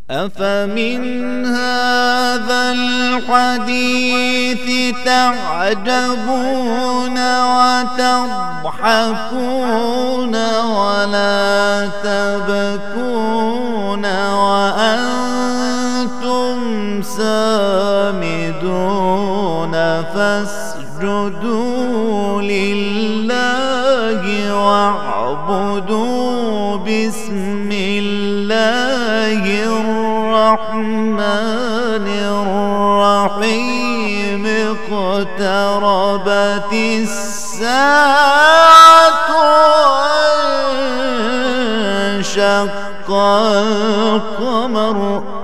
أفمن هذا الحديث تعجبون وتضحكون ولا تبكون وأنتم سامدون فاسجدوا لله واعبدوا بسم الله الرحمن الرحيم اقتربت الساعة وانشق القمر